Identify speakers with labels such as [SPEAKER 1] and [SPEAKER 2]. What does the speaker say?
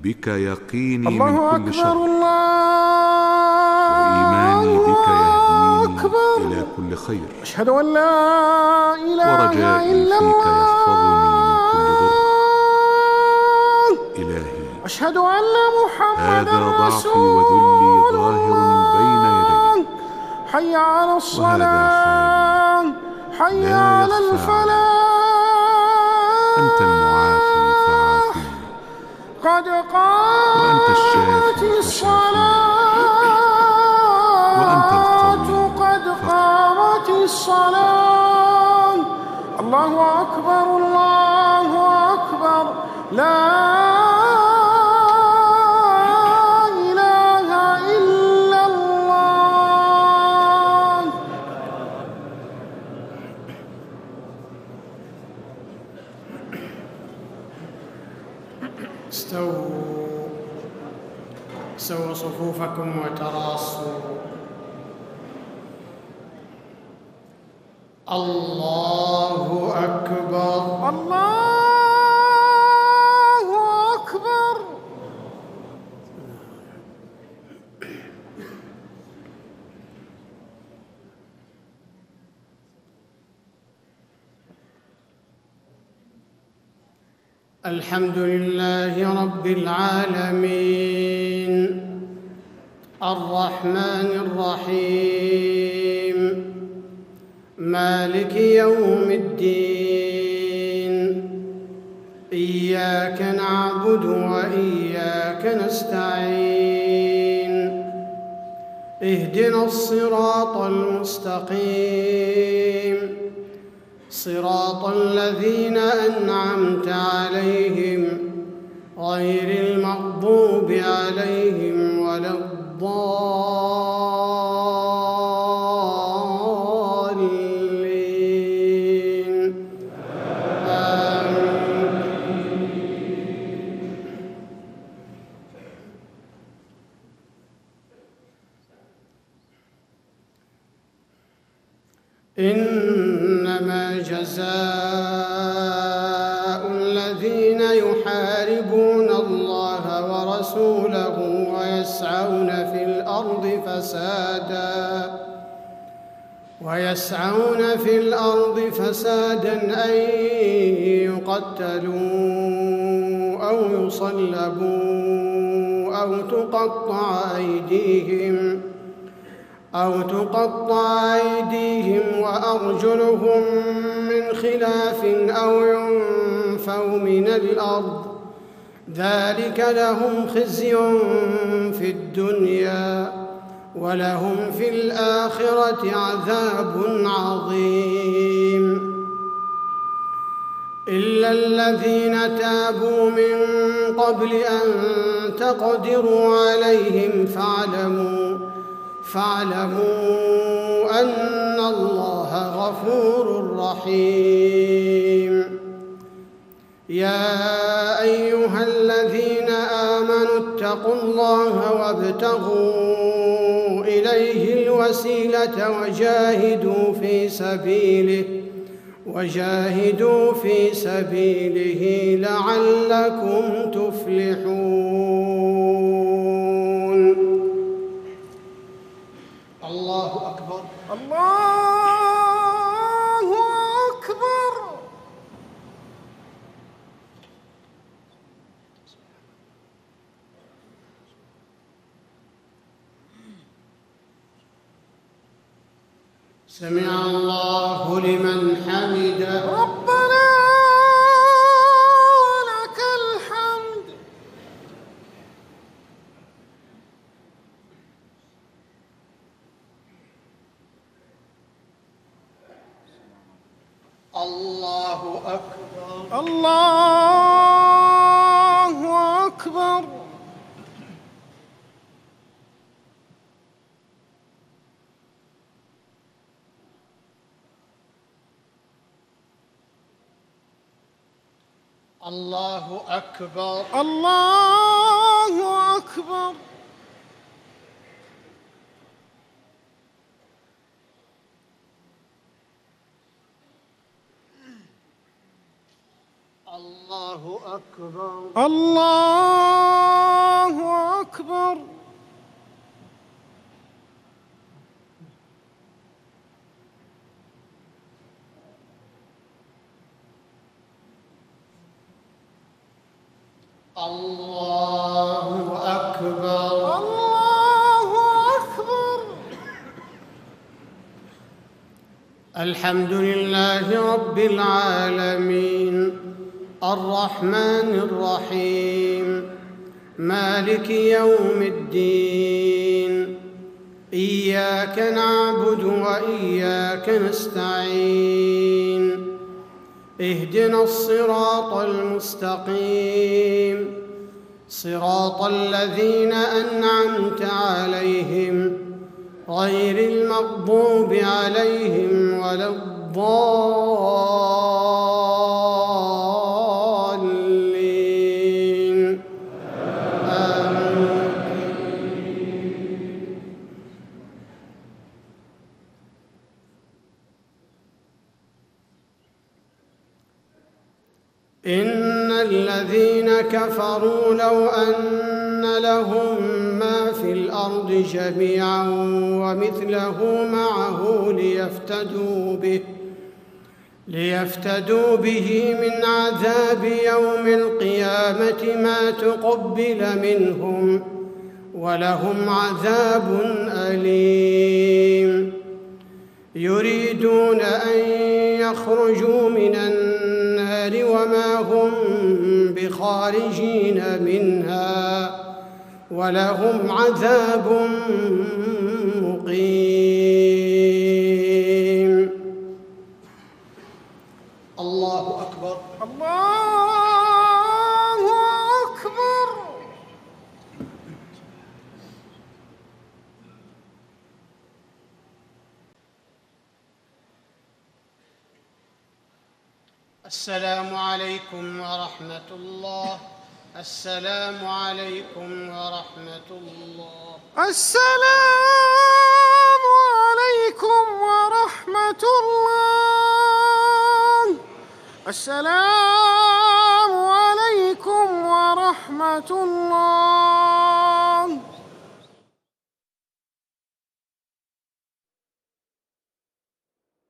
[SPEAKER 1] بك يقيني
[SPEAKER 2] الله
[SPEAKER 1] من كل
[SPEAKER 2] أكبر
[SPEAKER 1] شر،
[SPEAKER 2] الله
[SPEAKER 1] وإيماني بك يهديني
[SPEAKER 2] أكبر.
[SPEAKER 1] إلى كل خير،
[SPEAKER 2] أشهد أن لا إله
[SPEAKER 1] ورجائي
[SPEAKER 2] إلا
[SPEAKER 1] فيك
[SPEAKER 2] الله.
[SPEAKER 1] يحفظني من كل ضر. إلهي،
[SPEAKER 2] أشهد أن محمدا
[SPEAKER 1] هذا ضعفي
[SPEAKER 2] رسول
[SPEAKER 1] وذلي ظاهر بين يديك،
[SPEAKER 2] حي على
[SPEAKER 1] وهذا
[SPEAKER 2] الصلاة، حي
[SPEAKER 1] لا
[SPEAKER 2] على
[SPEAKER 1] يخفى
[SPEAKER 2] الفلاح.
[SPEAKER 1] أنت المعافي فعافني،
[SPEAKER 2] قد
[SPEAKER 1] وأنت
[SPEAKER 2] قامت
[SPEAKER 1] الشافي
[SPEAKER 2] الصلاة،
[SPEAKER 1] وأنت القوي
[SPEAKER 2] قد قامت الصلاة. الله أكبر، الله أكبر، لا إله إلا الله.
[SPEAKER 3] استووا صفوفكم وتراصوا. الله أكبر،
[SPEAKER 2] الله أكبر.
[SPEAKER 3] الحمد لله رب العالمين، الرحمن الرحيم، مالك يوم الدين. إياك نعبد وإياك نستعين. اهدنا الصراط المستقيم، صراط الذين أنعمت عليهم غير المغضوب عليهم ولا الضالين. آمين. إنما جزاء الذين يحاربون الله ورسوله ويسعون في الأرض فسادا أن يقتلوا أو يصلبوا أو تقطع أيديهم وأرجلهم من خلاف أو ينفوا من الأرض. ذلك لهم خزي في الدنيا ولهم في الآخرة عذاب عظيم. إلا الذين تابوا من قبل أن تقدروا عليهم فاعلموا أن الله غفور رحيم. يا أيها الذين آمنوا اتقوا الله وابتغوا إليه الوسيلة وجاهدوا في سبيله لعلكم تفلحون. الله أكبر،
[SPEAKER 2] الله أكبر.
[SPEAKER 3] سمع الله لمن حمده.
[SPEAKER 2] ربنا لك الحمد.
[SPEAKER 3] الله أكبر،
[SPEAKER 2] الله أكبر.
[SPEAKER 3] الله أكبر،
[SPEAKER 2] الله أكبر.
[SPEAKER 3] الله أكبر،
[SPEAKER 2] الله
[SPEAKER 3] الله أكبر.
[SPEAKER 2] الله أكبر.
[SPEAKER 3] الحمد لله رب العالمين الرحمن الرحيم مالك يوم الدين. إياك نعبد وإياك نستعين. اهدنا الصراط المستقيم صراط الذين أنعمت عليهم غير المغضوب عليهم ولا الضالين. آمين. إن الذين كفروا لو أن لهم ما في الأرض جميعا ومثله معه ليفتدوا به من عذاب يوم القيامة ما تقبل منهم ولهم عذاب أليم. يريدون أن يخرجوا من النار وما هم بخارجين منها ولهم عذاب مقيم. الله أكبر.
[SPEAKER 2] الله أكبر.
[SPEAKER 3] السلام عليكم ورحمة الله. السلام عليكم ورحمة الله.
[SPEAKER 2] السلام عليكم ورحمة الله. السلام عليكم ورحمة الله.